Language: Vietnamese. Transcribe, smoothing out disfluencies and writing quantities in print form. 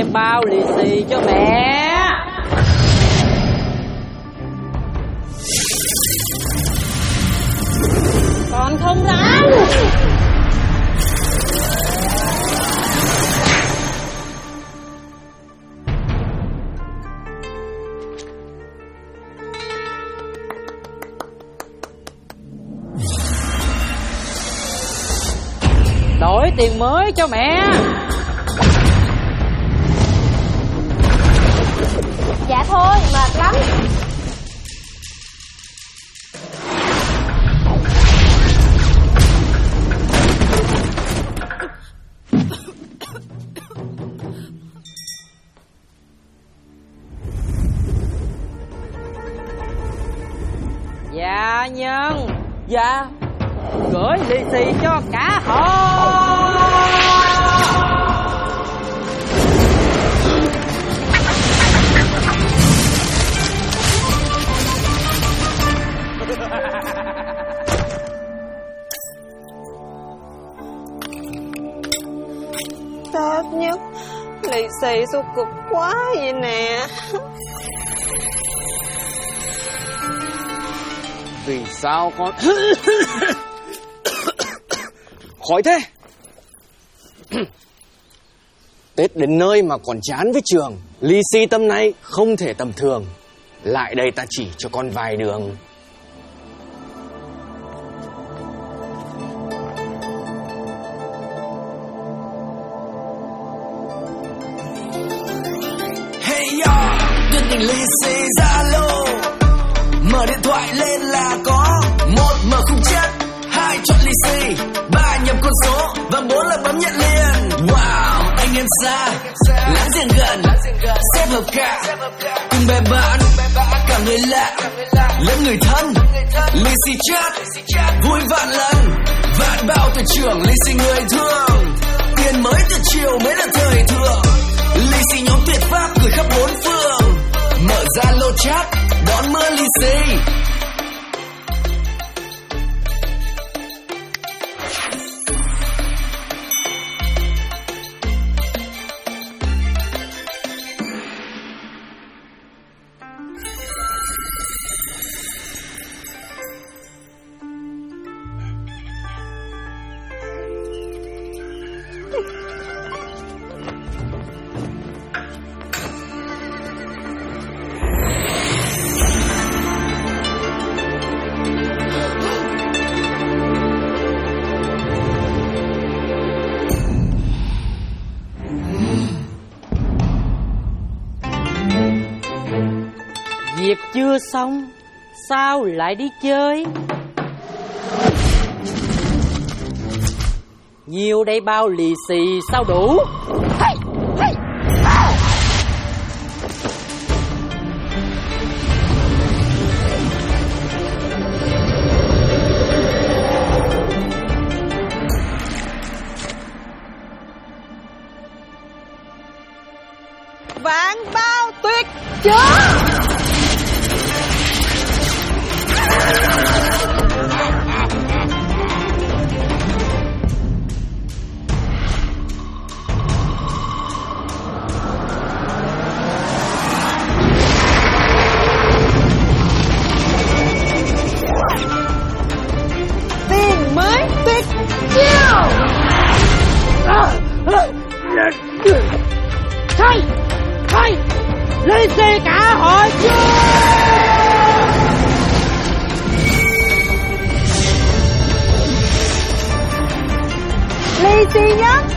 bao lì xì cho mẹ. Còn không dám. Đổi tiền mới cho mẹ. Dạ thôi, mệt lắm. Dạ nhân. Dạ. Gửi lì xì cho cả họ. Tết nhất, lì xì sao cực quá vậy nè. Vì sao con khỏi thế? Tết đến nơi mà còn chán với trường. Lì xì tâm này không thể tầm thường. Lại đây ta chỉ cho con vài đường. Hey yo, tuyệt tình lì xì Zalo. Mở điện thoại lên là có 1 mở khung chat, 2 chọn lì xì, 3 nhập con số và 4 là bấm nhận liền. Wow, anh em xa, láng giềng gần, xếp hợp cả, cùng bè bạn, cả người lạ, lẫn người thân. Lì xì chat, vui vạn lần, vạn bao từ trường lì xì người thương. Tiền mới từ chiều mới là thời thượng. Lì xì nhóm tuyệt pháp gửi khắp 4 phương. Mở ra lô chat, đón mưa lì xì. Việc chưa xong, sao lại đi chơi? Nhiều đây bao lì xì sao đủ? Vạn bao tuyệt chứa. Tiền mới tuyệt chiêu. Thôi, lì xì cả hội chưa? Lì xì nhất,